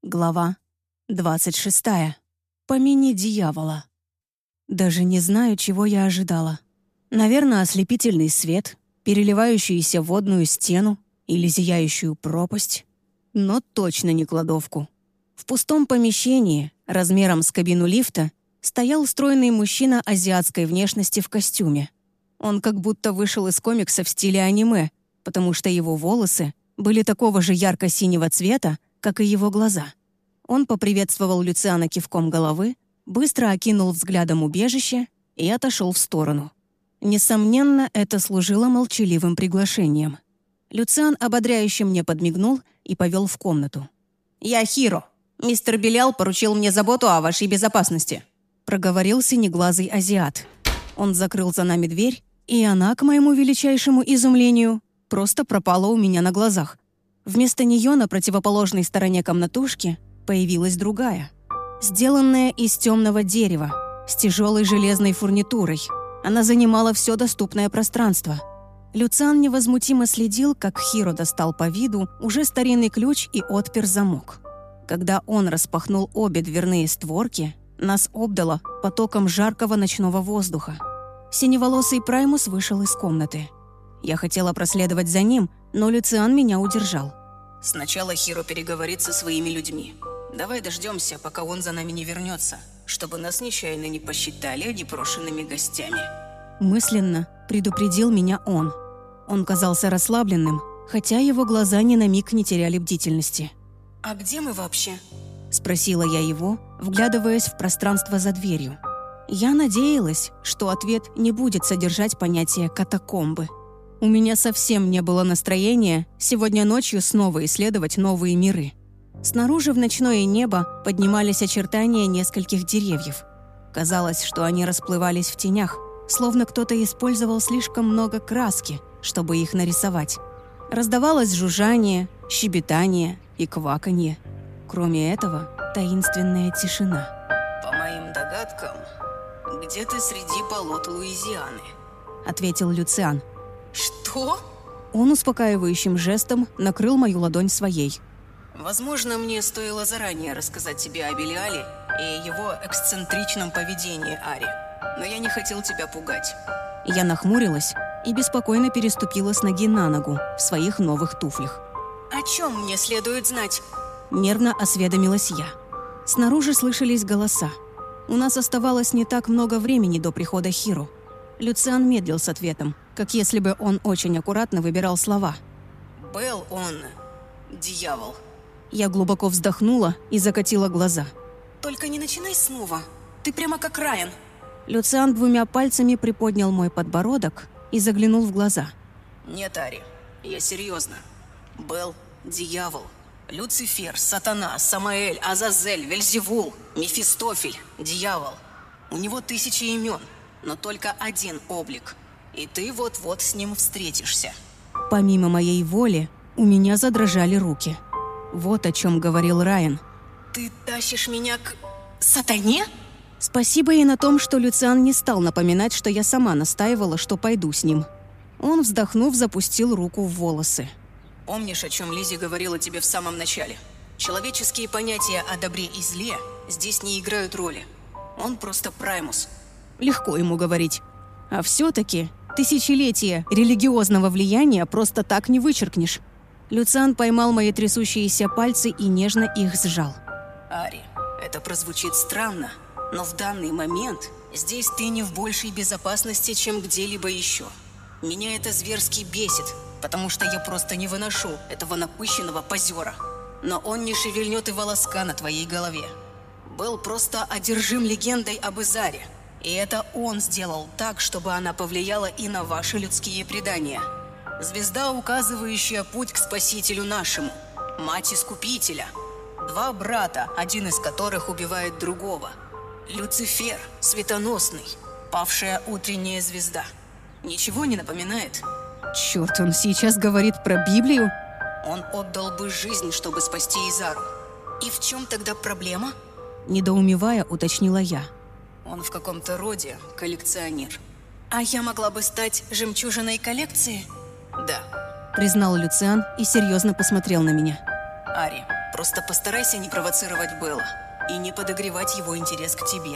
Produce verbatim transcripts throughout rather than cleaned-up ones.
Глава двадцать шестая. Помяни дьявола. Даже не знаю, чего я ожидала. Наверное, ослепительный свет, переливающуюся водную стену или зияющую пропасть. Но точно не кладовку. В пустом помещении, размером с кабину лифта, стоял стройный мужчина азиатской внешности в костюме. Он как будто вышел из комикса в стиле аниме, потому что его волосы были такого же ярко-синего цвета, как и его глаза. Он поприветствовал Люциана кивком головы, быстро окинул взглядом убежище и отошел в сторону. Несомненно, это служило молчаливым приглашением. Люциан ободряюще мне подмигнул и повел в комнату. «Я Хиро. Мистер Белял поручил мне заботу о вашей безопасности», проговорил синеглазый азиат. Он закрыл за нами дверь, и она, к моему величайшему изумлению, просто пропала у меня на глазах. Вместо нее на противоположной стороне комнатушки появилась другая, сделанная из темного дерева, с тяжелой железной фурнитурой. Она занимала все доступное пространство. Люциан невозмутимо следил, как Хиро достал по виду уже старинный ключ и отпер замок. Когда он распахнул обе дверные створки, нас обдало потоком жаркого ночного воздуха. Синеволосый Праймус вышел из комнаты. Я хотела проследовать за ним, но Люциан меня удержал. «Сначала Хиро переговорит со своими людьми. Давай дождемся, пока он за нами не вернется, чтобы нас нечаянно не посчитали непрошенными гостями». Мысленно предупредил меня он. Он казался расслабленным, хотя его глаза ни на миг не теряли бдительности. «А где мы вообще?» – спросила я его, вглядываясь в пространство за дверью. Я надеялась, что ответ не будет содержать понятие «катакомбы». У меня совсем не было настроения сегодня ночью снова исследовать новые миры. Снаружи в ночное небо поднимались очертания нескольких деревьев. Казалось, что они расплывались в тенях, словно кто-то использовал слишком много краски, чтобы их нарисовать. Раздавалось жужжание, щебетание и кваканье. Кроме этого, таинственная тишина. «По моим догадкам, где-то среди болот Луизианы», — ответил Люциан. «Что?» Он успокаивающим жестом накрыл мою ладонь своей. «Возможно, мне стоило заранее рассказать тебе о Белиале и его эксцентричном поведении, Ари. Но я не хотел тебя пугать». Я нахмурилась и беспокойно переступила с ноги на ногу в своих новых туфлях. «О чем мне следует знать?» Нервно осведомилась я. Снаружи слышались голоса. У нас оставалось не так много времени до прихода Хиро. Люциан медлил с ответом, как если бы он очень аккуратно выбирал слова. «Белл, он... дьявол». Я глубоко вздохнула и закатила глаза. «Только не начинай снова. Ты прямо как Райан». Люциан двумя пальцами приподнял мой подбородок и заглянул в глаза. «Нет, Ари, я серьезно. Белл – дьявол. Люцифер, Сатана, Самаэль, Азазель, Вельзевул, Мефистофель – дьявол. У него тысячи имен, но только один облик. И ты вот-вот с ним встретишься». Помимо моей воли, у меня задрожали руки. Вот о чем говорил Райан. «Ты тащишь меня к... сатане?» Спасибо и на том, что Люциан не стал напоминать, что я сама настаивала, что пойду с ним. Он, вздохнув, запустил руку в волосы. «Помнишь, о чем Лиззи говорила тебе в самом начале? Человеческие понятия о добре и зле здесь не играют роли. Он просто Праймус». Легко ему говорить. А все-таки тысячелетия религиозного влияния просто так не вычеркнешь. Люциан поймал мои трясущиеся пальцы и нежно их сжал. «Ари, это прозвучит странно, но в данный момент здесь ты не в большей безопасности, чем где-либо еще. Меня это зверски бесит, потому что я просто не выношу этого напыщенного позера. Но он не шевельнет и волоска на твоей голове. Был просто одержим легендой об Изаре, и это он сделал так, чтобы она повлияла и на ваши людские предания. Звезда, указывающая путь к Спасителю нашему, мать Искупителя. Два брата, один из которых убивает другого. Люцифер, светоносный, павшая утренняя звезда. Ничего не напоминает?» Черт, он сейчас говорит про Библию? Он отдал бы жизнь, чтобы спасти Изару. И в чем тогда проблема? Недоумевая, уточнила я. Он в каком-то роде коллекционер. А я могла бы стать жемчужиной коллекции? Да. Признал Люциан и серьезно посмотрел на меня. Ари, Просто постарайся не провоцировать Белла и не подогревать его интерес к тебе.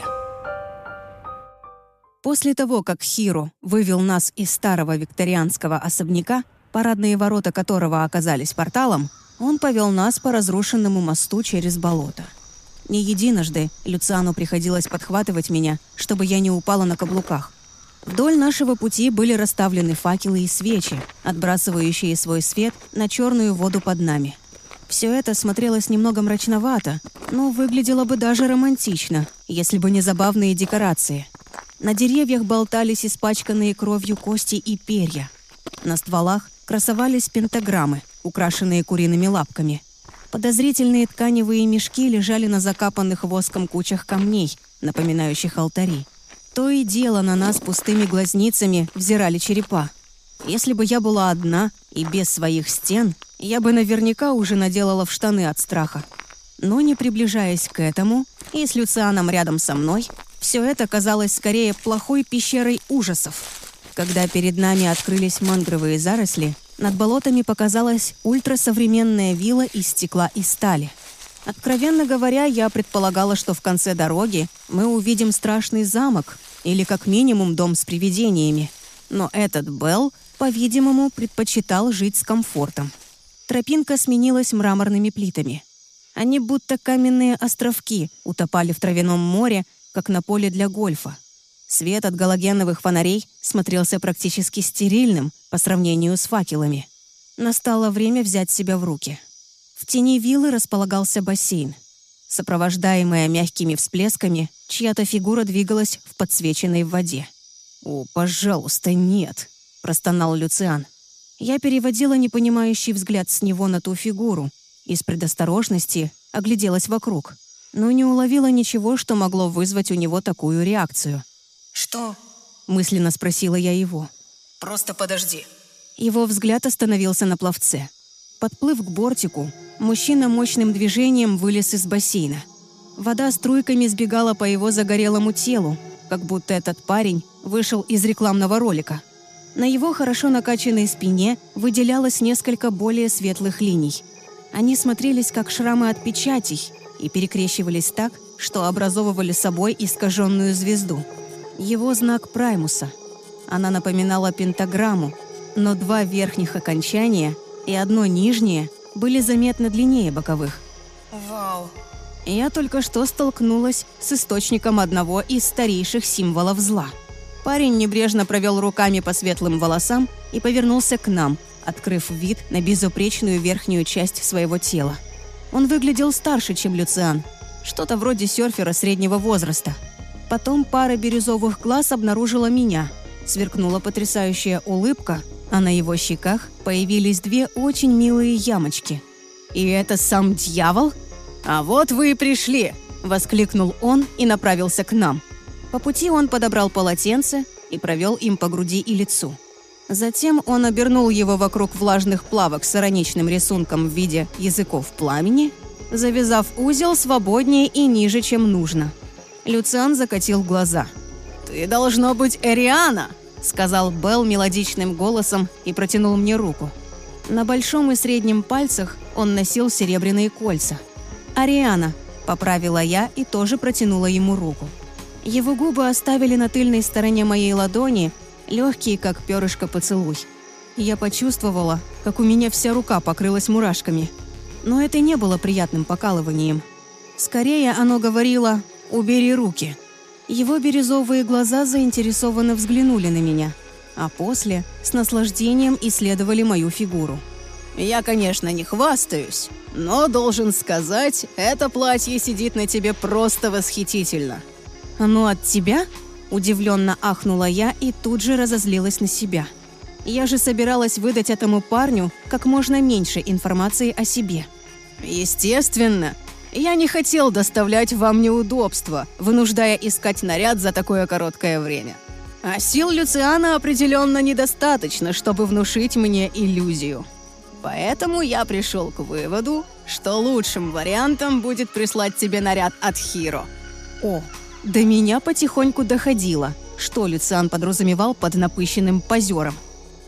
После того, как Хиро вывел нас из старого викторианского особняка, парадные ворота которого оказались порталом, он повел нас по разрушенному мосту через болото. Не единожды Люциану приходилось подхватывать меня, чтобы я не упала на каблуках. Вдоль нашего пути были расставлены факелы и свечи, отбрасывающие свой свет на черную воду под нами. Все это смотрелось немного мрачновато, но выглядело бы даже романтично, если бы не забавные декорации. На деревьях болтались испачканные кровью кости и перья. На стволах красовались пентаграммы, украшенные куриными лапками. Подозрительные тканевые мешки лежали на закапанных воском кучах камней, напоминающих алтари. То и дело на нас пустыми глазницами взирали черепа. Если бы я была одна и без своих стен, я бы наверняка уже наделала в штаны от страха. Но не приближаясь к этому, и с Люцианом рядом со мной, все это казалось скорее плохой пещерой ужасов. Когда перед нами открылись мангровые заросли, над болотами показалась ультрасовременная вилла из стекла и стали. Откровенно говоря, я предполагала, что в конце дороги мы увидим страшный замок или как минимум дом с привидениями. Но этот Белл, по-видимому, предпочитал жить с комфортом. Тропинка сменилась мраморными плитами. Они будто каменные островки утопали в травяном море, как на поле для гольфа. Свет от галогеновых фонарей смотрелся практически стерильным по сравнению с факелами. Настало время взять себя в руки. В тени виллы располагался бассейн. Сопровождаемая мягкими всплесками, чья-то фигура двигалась в подсвеченной воде. «О, пожалуйста, нет!» – простонал Люциан. Я переводила непонимающий взгляд с него на ту фигуру. Из предосторожности огляделась вокруг, но не уловила ничего, что могло вызвать у него такую реакцию. «Что?» – мысленно спросила я его. «Просто подожди». Его взгляд остановился на пловце. Подплыв к бортику, мужчина мощным движением вылез из бассейна. Вода струйками сбегала по его загорелому телу, как будто этот парень вышел из рекламного ролика. На его хорошо накачанной спине выделялось несколько более светлых линий. Они смотрелись как шрамы от печатей и перекрещивались так, что образовывали собой искаженную звезду. Его знак Праймуса. Она напоминала пентаграмму, но два верхних окончания и одно нижнее были заметно длиннее боковых. Вау. Я только что столкнулась с источником одного из старейших символов зла. Парень небрежно провел руками по светлым волосам и повернулся к нам, открыв вид на безупречную верхнюю часть своего тела. Он выглядел старше, чем Люциан, что-то вроде серфера среднего возраста. Потом пара бирюзовых глаз обнаружила меня. Сверкнула потрясающая улыбка, а на его щеках появились две очень милые ямочки. «И это сам дьявол? А вот вы и пришли!» – воскликнул он и направился к нам. По пути он подобрал полотенце и провел им по груди и лицу. Затем он обернул его вокруг влажных плавок с ироничным рисунком в виде языков пламени, завязав узел свободнее и ниже, чем нужно. Люциан закатил глаза. «Ты должно быть Эриана!» – сказал Белл мелодичным голосом и протянул мне руку. На большом и среднем пальцах он носил серебряные кольца. «Ариана», – поправила я и тоже протянула ему руку. Его губы оставили на тыльной стороне моей ладони легкий, как перышко, поцелуй. Я почувствовала, как у меня вся рука покрылась мурашками. Но это не было приятным покалыванием. Скорее, оно говорило «убери руки». Его бирюзовые глаза заинтересованно взглянули на меня, а после с наслаждением исследовали мою фигуру. «Я, конечно, не хвастаюсь, но должен сказать, это платье сидит на тебе просто восхитительно». «Оно от тебя?» – удивленно ахнула я и тут же разозлилась на себя. Я же собиралась выдать этому парню как можно меньше информации о себе. «Естественно. Я не хотел доставлять вам неудобства, вынуждая искать наряд за такое короткое время. А сил Люциана определенно недостаточно, чтобы внушить мне иллюзию. Поэтому я пришел к выводу, что лучшим вариантом будет прислать тебе наряд от Хиро». О, до меня потихоньку доходило, что Люциан подразумевал под напыщенным позером.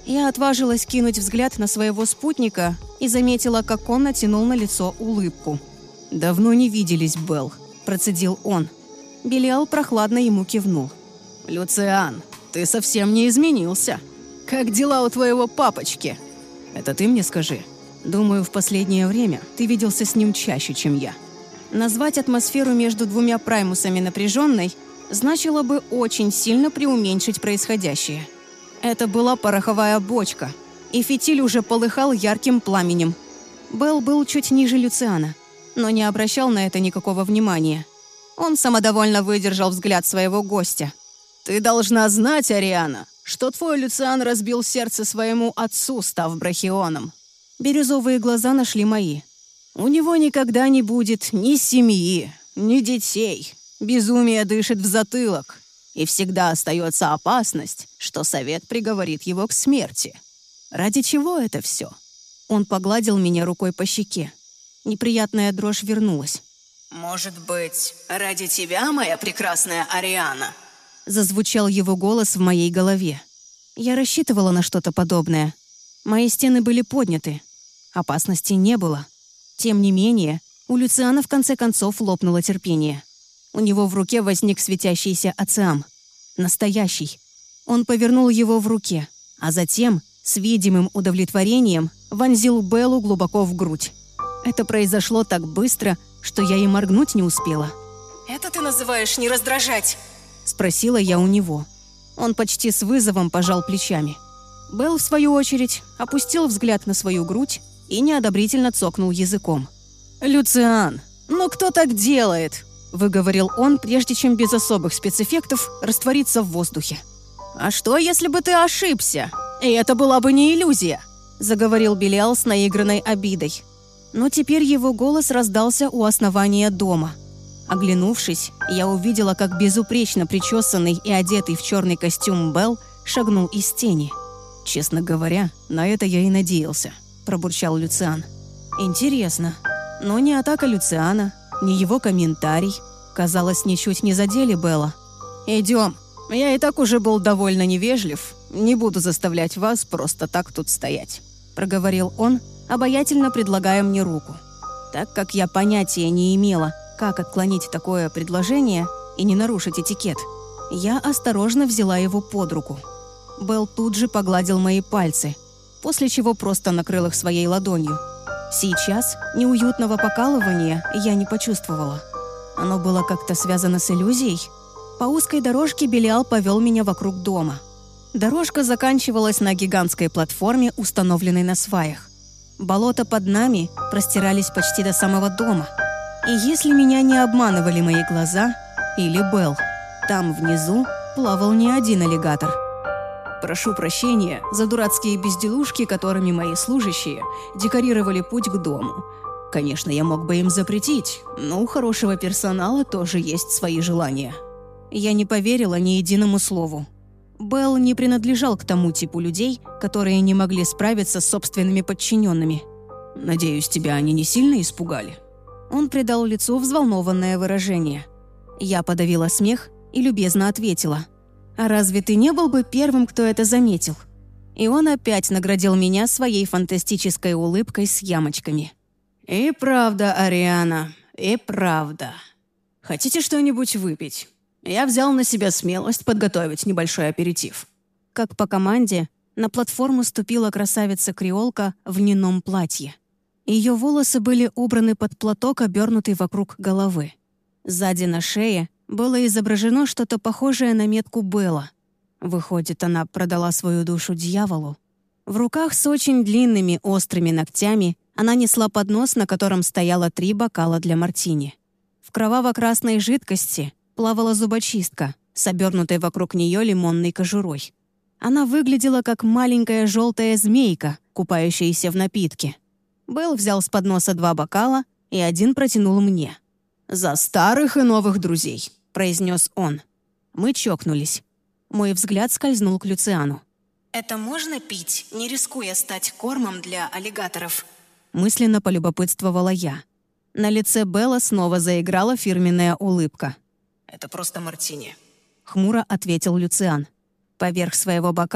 Я отважилась кинуть взгляд на своего спутника и заметила, как он натянул на лицо улыбку. «Давно не виделись, Белл», – процедил он. Белиал прохладно ему кивнул. «Люциан, ты совсем не изменился. Как дела у твоего папочки?» «Это ты мне скажи. Думаю, в последнее время ты виделся с ним чаще, чем я». Назвать атмосферу между двумя праймусами напряженной значило бы очень сильно преуменьшить происходящее. Это была пороховая бочка, и фитиль уже полыхал ярким пламенем. Белл был чуть ниже Люциана, но не обращал на это никакого внимания. Он самодовольно выдержал взгляд своего гостя. «Ты должна знать, Ариана, что твой Люциан разбил сердце своему отцу, став брахионом». Бирюзовые глаза нашли мои. «У него никогда не будет ни семьи, ни детей. Безумие дышит в затылок. И всегда остается опасность, что совет приговорит его к смерти. Ради чего это все?» Он погладил меня рукой по щеке. Неприятная дрожь вернулась. «Может быть, ради тебя, моя прекрасная Ариана?» Зазвучал его голос в моей голове. Я рассчитывала на что-то подобное. Мои стены были подняты. Опасности не было. Тем не менее, у Люциана в конце концов лопнуло терпение. У него в руке возник светящийся оциам. Настоящий. Он повернул его в руке, а затем, с видимым удовлетворением, вонзил Беллу глубоко в грудь. Это произошло так быстро, что я и моргнуть не успела. «Это ты называешь не раздражать?» — спросила я у него. Он почти с вызовом пожал плечами. Белл, в свою очередь, опустил взгляд на свою грудь и неодобрительно цокнул языком. «Люциан, ну кто так делает?» — выговорил он, прежде чем без особых спецэффектов раствориться в воздухе. «А что, если бы ты ошибся? И это была бы не иллюзия?» — заговорил Белиал с наигранной обидой. Но теперь его голос раздался у основания дома. Оглянувшись, я увидела, как безупречно причесанный и одетый в черный костюм Белл шагнул из тени. «Честно говоря, на это я и надеялся», — пробурчал Люциан. «Интересно, но ни атака Люциана, ни его комментарий, казалось, ничуть не задели Белла. Идем. Я и так уже был довольно невежлив. Не буду заставлять вас просто так тут стоять», — проговорил он, обаятельно предлагая мне руку. Так как я понятия не имела, как отклонить такое предложение и не нарушить этикет, я осторожно взяла его под руку. Белл тут же погладил мои пальцы, после чего просто накрыл их своей ладонью. Сейчас неуютного покалывания я не почувствовала. Оно было как-то связано с иллюзией. По узкой дорожке Белиал повел меня вокруг дома. Дорожка заканчивалась на гигантской платформе, установленной на сваях. Болота под нами простирались почти до самого дома. И если меня не обманывали мои глаза, или Белл, там внизу плавал не один аллигатор. Прошу прощения за дурацкие безделушки, которыми мои служащие декорировали путь к дому. Конечно, я мог бы им запретить, но у хорошего персонала тоже есть свои желания. Я не поверила ни единому слову. Белл не принадлежал к тому типу людей, которые не могли справиться с собственными подчиненными. «Надеюсь, тебя они не сильно испугали?» Он придал лицу взволнованное выражение. Я подавила смех и любезно ответила: «А разве ты не был бы первым, кто это заметил?» И он опять наградил меня своей фантастической улыбкой с ямочками. «И правда, Ариана, и правда. Хотите что-нибудь выпить? Я взял на себя смелость подготовить небольшой аперитив». Как по команде, на платформу ступила красавица-креолка в льняном платье. Ее волосы были убраны под платок, обернутый вокруг головы. Сзади на шее было изображено что-то похожее на метку Белла. Выходит, она продала свою душу дьяволу. В руках с очень длинными острыми ногтями она несла поднос, на котором стояло три бокала для мартини. В кроваво-красной жидкости плавала зубочистка с обернутой вокруг нее лимонной кожурой. Она выглядела как маленькая желтая змейка, купающаяся в напитке. Белл взял с подноса два бокала и один протянул мне. «За старых и новых друзей», — произнес он. Мы чокнулись. Мой взгляд скользнул к Люциану. «Это можно пить, не рискуя стать кормом для аллигаторов?» Мысленно полюбопытствовала я. На лице Белла снова заиграла фирменная улыбка. «Это просто мартини», — хмуро ответил Люциан. Поверх своего бокала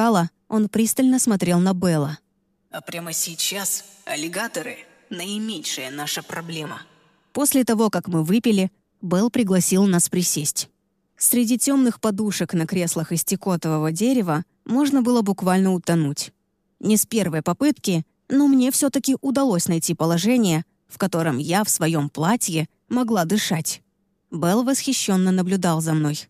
Он пристально смотрел на Белла. А прямо сейчас аллигаторы — наименьшая наша проблема. После того, как мы выпили, Белл пригласил нас присесть. Среди темных подушек на креслах из текотового дерева можно было буквально утонуть. Не с первой попытки, но мне все-таки удалось найти положение, в котором я в своем платье могла дышать. Белл восхищенно наблюдал за мной.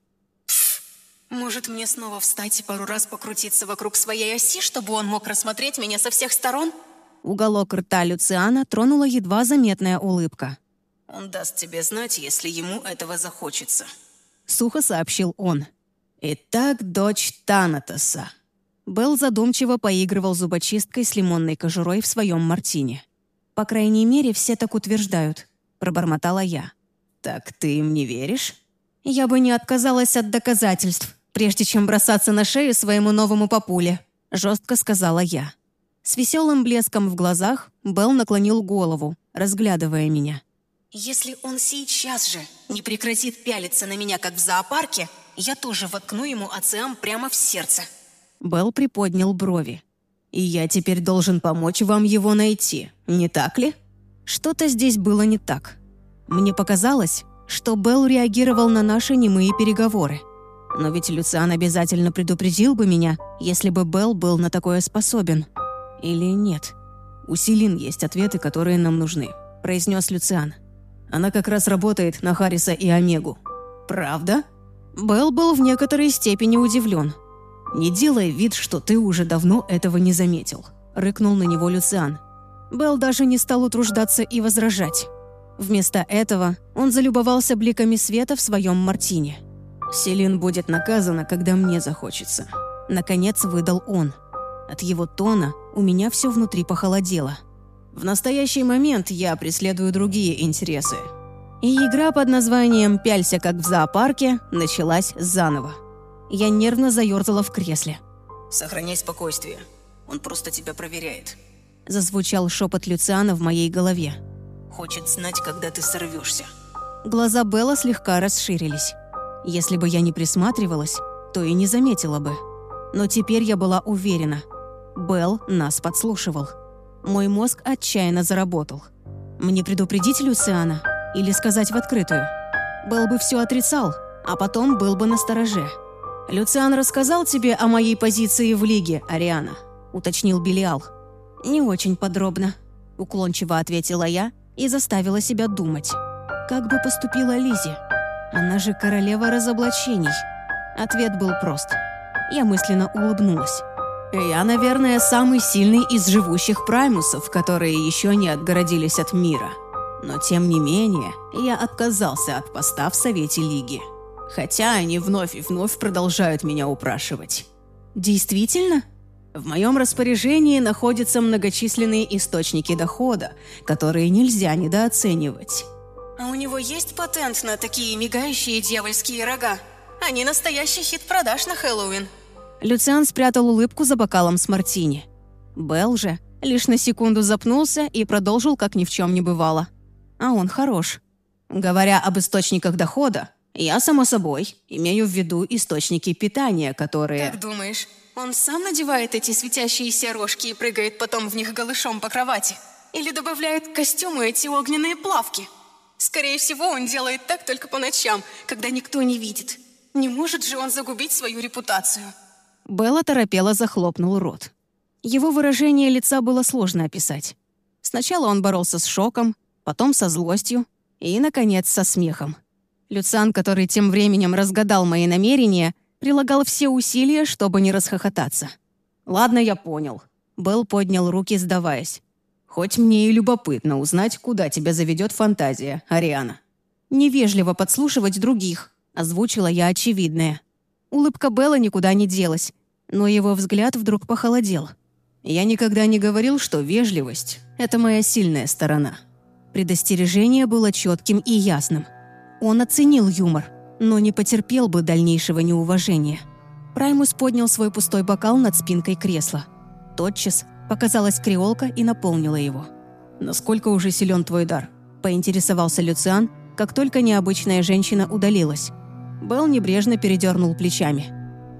Может, мне снова встать и пару раз покрутиться вокруг своей оси, чтобы он мог рассмотреть меня со всех сторон? Уголок рта Люциана тронула едва заметная улыбка. Он даст тебе знать, если ему этого захочется. Сухо сообщил он. «Итак, дочь Танатоса». Белл задумчиво поигрывал зубочисткой с лимонной кожурой в своем мартине. «По крайней мере, все так утверждают», — пробормотала я. «Так ты им не веришь?» «Я бы не отказалась от доказательств, прежде чем бросаться на шею своему новому папуле», — жестко сказала я. С веселым блеском в глазах Белл наклонил голову, разглядывая меня. «Если он сейчас же не прекратит пялиться на меня, как в зоопарке, я тоже воткну ему ацеам прямо в сердце». Белл приподнял брови. «И я теперь должен помочь вам его найти, не так ли?» Что-то здесь было не так. Мне показалось, что Белл реагировал на наши немые переговоры. Но ведь Люциан обязательно предупредил бы меня, если бы Белл был на такое способен. Или нет? «У Селин есть ответы, которые нам нужны», — произнес Люциан. «Она как раз работает на Харриса и Омегу». «Правда?» Белл был в некоторой степени удивлен. «Не делай вид, что ты уже давно этого не заметил», — рыкнул на него Люциан. Белл даже не стал утруждаться и возражать. Вместо этого он залюбовался бликами света в своем мартине. «Селин будет наказана, когда мне захочется», — наконец выдал он. От его тона у меня все внутри похолодело. В настоящий момент я преследую другие интересы. И игра под названием «Пялься, как в зоопарке» началась заново. Я нервно заерзала в кресле. «Сохраняй спокойствие. Он просто тебя проверяет». Зазвучал шепот Люциана в моей голове. «Хочет знать, когда ты сорвешься». Глаза Белла слегка расширились. Если бы я не присматривалась, то и не заметила бы. Но теперь я была уверена. Белл нас подслушивал. Мой мозг отчаянно заработал. Мне предупредить Люциана или сказать в открытую? Белл бы все отрицал, а потом был бы настороже. «Люциан рассказал тебе о моей позиции в Лиге, Ариана?» — уточнил Белиал. «Не очень подробно», — уклончиво ответила я и заставила себя думать. Как бы поступила Лизи? Она же королева разоблачений. Ответ был прост. Я мысленно улыбнулась. «Я, наверное, самый сильный из живущих праймусов, которые еще не отгородились от мира. Но, тем не менее, я отказался от поста в Совете Лиги. Хотя они вновь и вновь продолжают меня упрашивать». «Действительно?» В моем распоряжении находятся многочисленные источники дохода, которые нельзя недооценивать. «А у него есть патент на такие мигающие дьявольские рога? Они настоящий хит продаж на Хэллоуин». Люциан спрятал улыбку за бокалом с мартини. Белл же лишь на секунду запнулся и продолжил, как ни в чем не бывало. А он хорош. Говоря об источниках дохода, я, само собой, имею в виду источники питания, которые... «Как думаешь, он сам надевает эти светящиеся рожки и прыгает потом в них голышом по кровати? Или добавляет к костюму эти огненные плавки? Скорее всего, он делает так только по ночам, когда никто не видит. Не может же он загубить свою репутацию». Белл оторопело захлопнул рот. Его выражение лица было сложно описать. Сначала он боролся с шоком, потом со злостью и, наконец, со смехом. Люциан, который тем временем разгадал мои намерения, прилагал все усилия, чтобы не расхохотаться. «Ладно, я понял». Белл поднял руки, сдаваясь. «Хоть мне и любопытно узнать, куда тебя заведет фантазия, Ариана». «Невежливо подслушивать других», — озвучила я очевидное. Улыбка Белла никуда не делась, но его взгляд вдруг похолодел. «Я никогда не говорил, что вежливость — это моя сильная сторона». Предостережение было четким и ясным. Он оценил юмор, но не потерпел бы дальнейшего неуважения. Праймус поднял свой пустой бокал над спинкой кресла. Тотчас показалась креолка и наполнила его. «Насколько уже силен твой дар?» – поинтересовался Люциан, как только необычная женщина удалилась. Белл небрежно передернул плечами.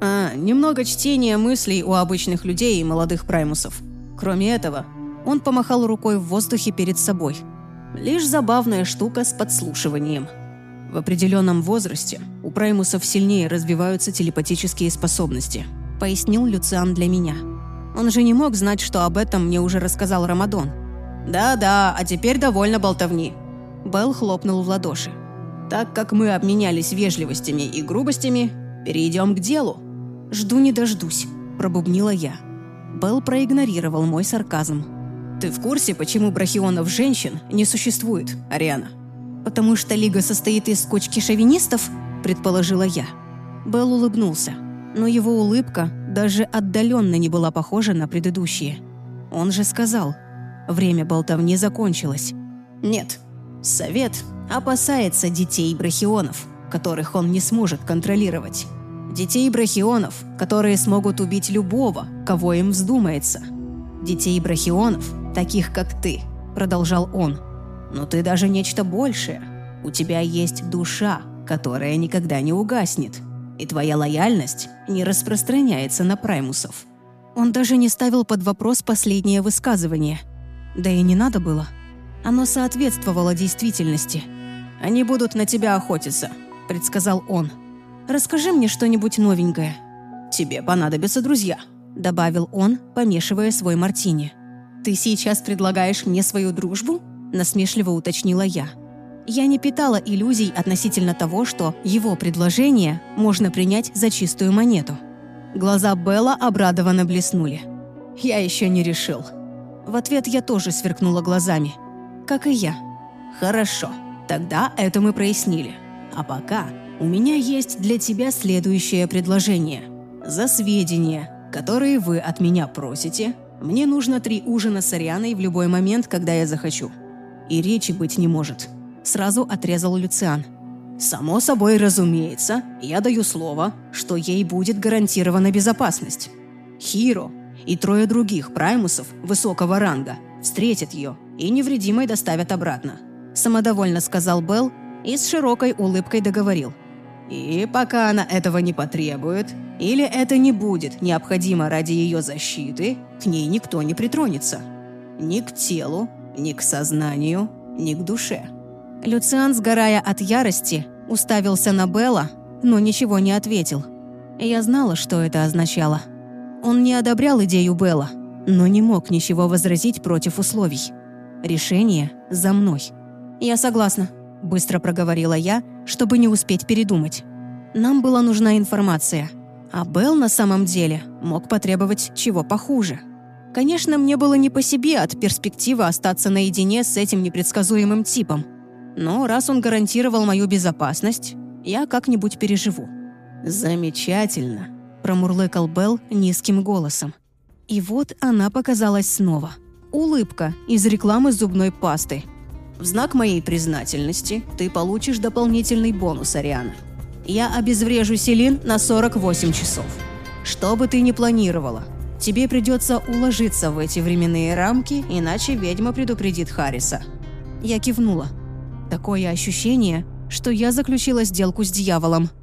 А, немного чтения мыслей у обычных людей и молодых праймусов. Кроме этого, он помахал рукой в воздухе перед собой. Лишь забавная штука с подслушиванием. В определенном возрасте у праймусов сильнее развиваются телепатические способности, пояснил Люциан для меня. Он же не мог знать, что об этом мне уже рассказал Рамадон. «Да-да, а теперь довольно болтовни». Белл хлопнул в ладоши. «Так как мы обменялись вежливостями и грубостями, перейдем к делу». «Жду не дождусь», – пробубнила я. Белл проигнорировал мой сарказм. «Ты в курсе, почему брахионов женщин не существует, Ариана?» «Потому что Лига состоит из кучки шовинистов?» – предположила я. Белл улыбнулся, но его улыбка даже отдаленно не была похожа на предыдущие. Он же сказал, время болтовни закончилось. «Нет, Совет опасается детей брахионов, которых он не сможет контролировать. Детей брахионов, которые смогут убить любого, кого им вздумается. Детей брахионов, таких как ты», – продолжал он. «Но ты даже нечто большее. У тебя есть душа, которая никогда не угаснет. И твоя лояльность не распространяется на праймусов». Он даже не ставил под вопрос последнее высказывание. Да и не надо было. Оно соответствовало действительности. «Они будут на тебя охотиться», – предсказал он. «Расскажи мне что-нибудь новенькое». «Тебе понадобятся друзья», – добавил он, помешивая свой мартини. «Ты сейчас предлагаешь мне свою дружбу?» – насмешливо уточнила я. Я не питала иллюзий относительно того, что его предложение можно принять за чистую монету. Глаза Белла обрадованно блеснули. «Я еще не решил». В ответ я тоже сверкнула глазами. Как и я. «Хорошо, тогда это мы прояснили. А пока у меня есть для тебя следующее предложение. За сведения, которые вы от меня просите, мне нужно три ужина с Арианой в любой момент, когда я захочу. И речи быть не может», – сразу отрезал Люциан. «Само собой, разумеется, я даю слово, что ей будет гарантирована безопасность. Хиро и трое других праймусов высокого ранга встретят ее и невредимой доставят обратно», – самодовольно сказал Белл и с широкой улыбкой договорил. «И пока она этого не потребует, или это не будет необходимо ради ее защиты, к ней никто не притронется. Ни к телу, ни к сознанию, ни к душе». Люциан, сгорая от ярости, уставился на Белла, но ничего не ответил. Я знала, что это означало. Он не одобрял идею Белла, но не мог ничего возразить против условий. Решение за мной. «Я согласна», – быстро проговорила я, чтобы не успеть передумать. Нам была нужна информация, а Белл на самом деле мог потребовать чего похуже. Конечно, мне было не по себе от перспективы остаться наедине с этим непредсказуемым типом. Но раз он гарантировал мою безопасность, я как-нибудь переживу. «Замечательно», – промурлыкал Белл низким голосом. И вот она показалась снова. Улыбка из рекламы зубной пасты. «В знак моей признательности ты получишь дополнительный бонус, Ариана. Я обезврежу Селин на сорок восемь часов. Что бы ты ни планировала, тебе придется уложиться в эти временные рамки, иначе ведьма предупредит Харриса». Я кивнула. Такое ощущение, что я заключила сделку с дьяволом.